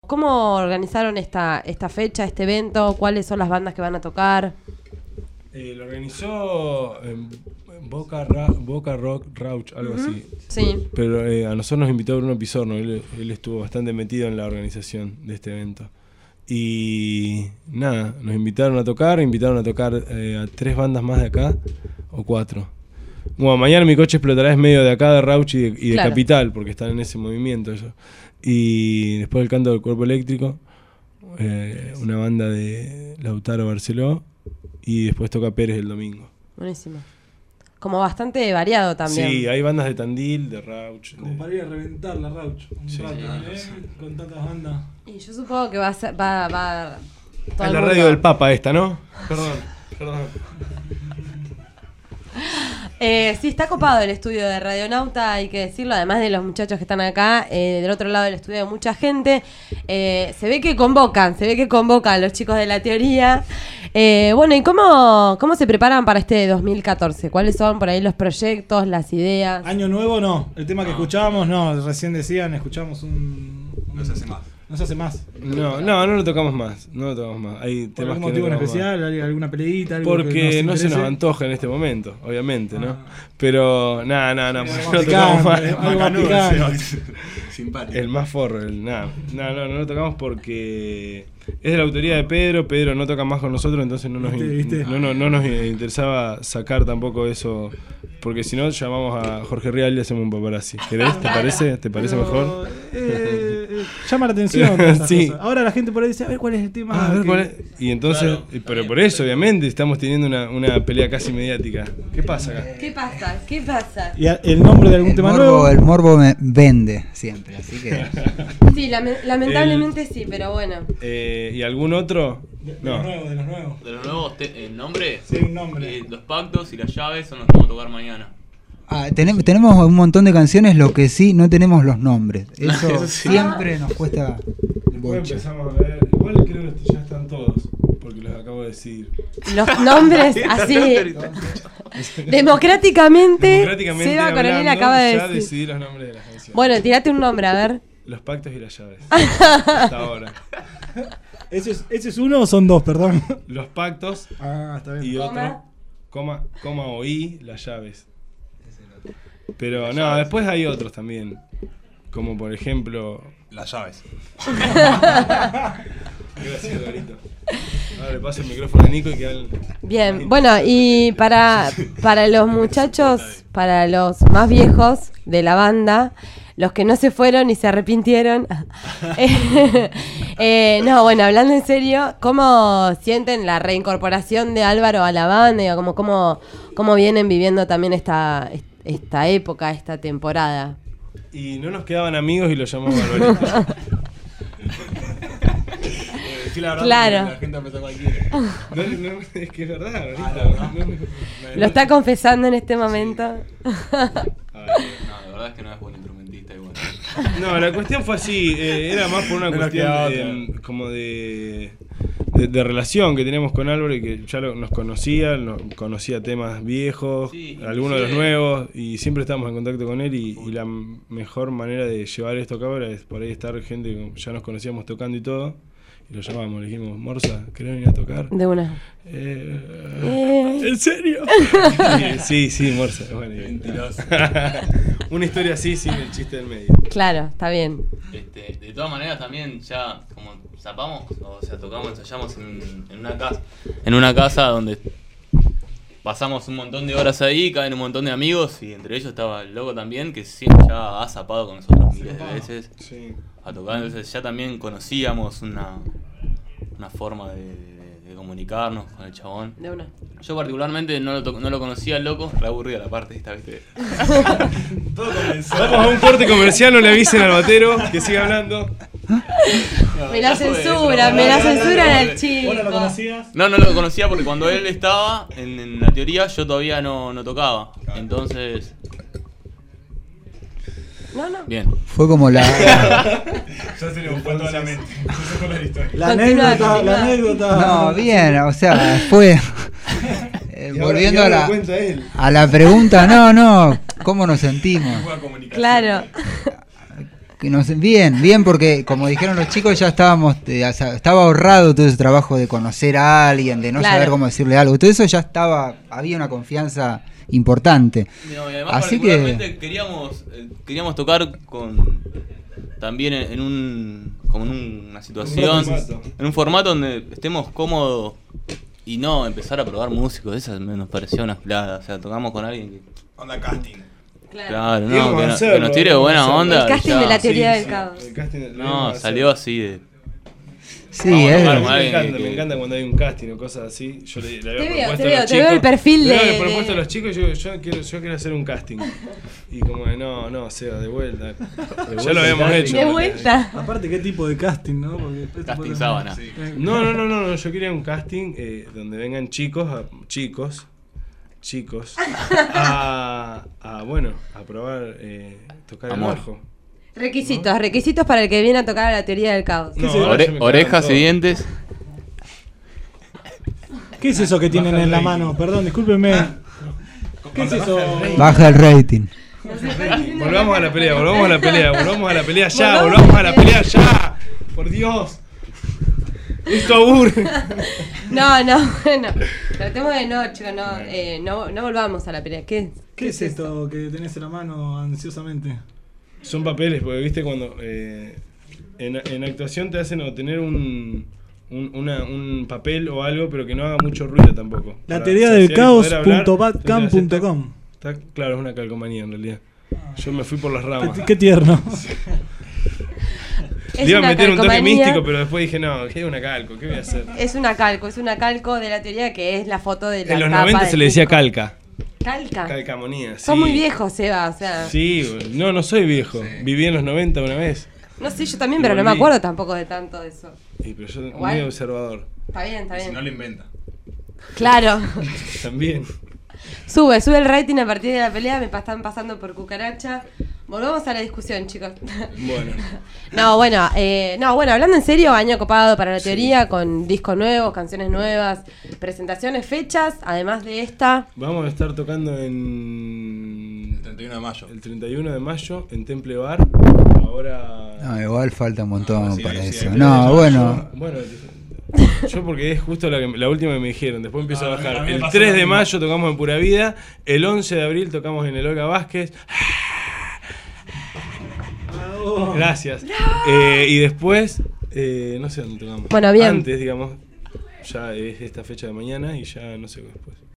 cómo organizaron esta fecha, este evento? ¿Cuáles son las bandas que van a tocar? Lo organizó Boca Rock Rauch, algo así. Sí. Pero a nosotros nos invitó Bruno Pizorno, él estuvo bastante metido en la organización de este evento. Y nada, nos invitaron a tocar a 3 bandas más de acá, o 4. Bueno, mañana Mi Coche Explotará es medio de acá, de Rauch y de Claro. Capital, porque están en ese movimiento ellos. Y después El Canto del Cuerpo Eléctrico, una banda de Lautaro Barceló, y después toca Pérez el domingo. Buenísimo. Como bastante variado también. Sí, hay bandas de Tandil, de Rauch. Como para ir a reventar la Rauch. Un Sí. rato, con tantas bandas. Y yo supongo que va todo Es el la mundo. radio del Papa esta, ¿no? Perdón. Sí, está copado el estudio de Radionauta, hay que decirlo, además de los muchachos que están acá, del otro lado del estudio hay mucha gente. Se ve que convocan los chicos de la teoría. Bueno, ¿y cómo se preparan para este 2014? ¿Cuáles son por ahí los proyectos, las ideas? Año nuevo no, el tema que escuchábamos no, recién decían, escuchamos No se hace más. No se hace más. No lo tocamos más. Hay ¿Por temas algún que motivo en no tocamos especial? ¿Hay alguna peleita? más. Algo que Porque no se nos interese? antoja en este momento, obviamente, ¿no? Pero no Algo tocamos más. picante, algo más picante. Simpático. El más forro, no lo tocamos porque es de la autoría de Pedro. Pedro no toca más con nosotros, entonces no nos interesaba sacar tampoco eso, porque si no llamamos a Jorge Rial y hacemos un paparazzi. ¿Querés? ¿Te parece mejor? Llama la atención. Esas Sí. cosas. Ahora la gente por ahí dice, a ver cuál es el tema. A ver, que- ¿cuál es? Y entonces, Claro, pero por eso, obviamente, estamos teniendo una pelea casi mediática. ¿Qué pasa acá? ¿Qué pasa? Y el nombre de algún tema nuevo. El morbo me vende siempre, así que... Sí, lamentablemente sí, pero bueno. ¿Y algún otro? De No. los nuevos, de los nuevos. De los nuevos, el nombre, Sí, un nombre. los pactos y las llaves son los que vamos a tocar mañana. Tenemos un montón de canciones, lo que sí, no tenemos los nombres. Eso, Eso sí. siempre nos cuesta Después bocha. empezamos a ver. Igual creo que ya están todos, porque los acabo de decir. Los nombres así. Democráticamente, Seba Coronel hablando, acaba de ya decir. decidí los nombres de las canciones. Bueno, tirate un nombre, a ver. Los pactos y las llaves. Hasta ahora. ¿Ese es uno o son dos, perdón? Los pactos Ah, está bien. y otro, coma o i, las llaves. Pero no, después hay otros también. Como por ejemplo. Las llaves. Gracias, Dorito. Ahora le paso el micrófono a Nico y que hable. Bien, bueno, y para los muchachos, para los más viejos de la banda, los que no se fueron y se arrepintieron. No, bueno, hablando en serio, ¿cómo sienten la reincorporación de Álvaro a la banda? Digo, ¿cómo vienen viviendo también esta época, esta temporada? Y no nos quedaban amigos y lo llamamos Alvarito. Sí, la verdad, Claro. La gente empezó cualquiera. No, es que es verdad, Alvarito. ¿Lo está confesando en este momento? No, la verdad es que no es buen instrumentista igual. No, la cuestión fue así, era más por una No nos cuestión queda otra. como de relación que teníamos con Álvaro y que ya nos conocía temas viejos, Sí, algunos de los inclusive- nuevos, y siempre estábamos en contacto con él y la mejor manera de llevar esto a cabo era por ahí estar gente que ya nos conocíamos tocando y todo, y lo llamamos, le dijimos, Morsa, ¿querés venir a tocar? De una. ¿En serio? Sí, Morsa, bueno, Mentiroso. una historia así sin el chiste del medio. Claro, está bien. De todas maneras también ya como zapamos, o sea, tocamos, ensayamos en una casa donde pasamos un montón de horas ahí, caen un montón de amigos y entre ellos estaba el loco también que siempre ya ha zapado con nosotros miles de veces Sí. a tocar, entonces ya también conocíamos una forma de comunicarnos con el chabón. De una. Yo particularmente no lo conocía al loco, re aburrida la parte esta, ¿viste? Todo comenzó. Vamos a un corte comercial, no le avisen al batero que siga hablando. Me la censuran al chico. ¿Vos no lo conocías? No lo conocía porque cuando él estaba en la teoría yo todavía no tocaba. Entonces, No. bien. Fue como la... Ya se le buscó toda la mente. Eso fue la historia. La Continúa, anécdota, continúa. la anécdota. No, bien, o sea, fue... volviendo a lo la, cuenta él. a la pregunta, no, ¿cómo nos sentimos? Buena comunicación. Claro. Bien, porque como dijeron los chicos, ya estábamos, estaba ahorrado todo ese trabajo de conocer a alguien, de no Claro. saber cómo decirle algo. Todo eso ya había una confianza importante. No, y además Así particularmente queríamos tocar también como en una situación, en un formato donde estemos cómodos y no empezar a probar músicos. Esa nos pareció una plada. O sea, tocamos con alguien que... Onda casting. Claro, Íbamos no, a que hacerlo, nos tire íbamos a buena hacerlo. onda. El casting y ya. de la teoría del Sí, caos. el casting lo No, íbamos a salió hacer. así de... Sí, Vamos a es tocar verdad. con Me alguien encanta, que- me encanta cuando hay un casting o cosas así. Yo le había Te veo, propuesto te a veo, los te chicos. veo el perfil le había de- propuesto a los chicos, yo quiero hacer un casting. Y como de, no, Seba, de vuelta. Ya lo habíamos hecho. De vuelta. Aparte, ¿qué tipo de casting, no? Porque después te Casting ponen- sábana. No, yo quería un casting donde vengan chicos a probar tocar el Amor. bajo. Requisitos para el que viene a tocar a la teoría del caos. No, se- ahora ya me Orejas cagaron y todo. dientes. ¿Qué es eso que tienen Baja el en la rating. mano? Perdón, discúlpeme. ¿Qué es eso? Baja el rating. Volvamos a la pelea ya, volvamos Volvamos a la pelea ya. Por Dios. Esto aburre. No, bueno. Tratemos de no, chicos, no volvamos a la pelea. ¿Qué ¿Qué es esto que tenés en la mano ansiosamente? Son papeles, porque viste cuando en actuación te hacen obtener un papel o algo, pero que no haga mucho ruido tampoco. La Para teoría saciar del y poder hablar, caos.badcamp.com. Claro, es una calcomanía en realidad. Yo me fui por las ramas. Qué tierno. Es Le iba a una meter un toque calcomanía. místico, pero después dije, no, que es una calco, ¿qué voy a hacer? Es una calco de la teoría que es la foto de la En los tapa 90 del se le decía disco. calca. Calca. Calcamonía, sí. Sos muy viejo, Seba, o sea. Sí, no soy viejo. Viví en los 90 una vez. No sé, yo también, Y pero no me volví. acuerdo tampoco de tanto de eso. Sí, pero yo Igual. muy observador. Está bien, está Si bien. no lo inventa. Claro. También. Sube el rating a partir de la pelea, están pasando por cucaracha. Volvamos a la discusión, chicos. Bueno. bueno, hablando en serio, año copado para la teoría, con discos nuevos, canciones nuevas, presentaciones, fechas, además de esta. Vamos a estar tocando en El 31 de mayo. el 31 de mayo en Temple Bar. Ahora. No, igual falta un montón sí, para sí, eso. hay que No, bueno. Bueno, yo porque es justo la última que me dijeron. Después empiezo a a mí bajar. me El pasó 3 lo de mismo. mayo tocamos en Pura Vida. El 11 de abril tocamos en el Olga Vázquez. Gracias. Y después, no sé dónde tocamos. Bueno, bien. Antes, digamos, ya es esta fecha de mañana y ya no sé después.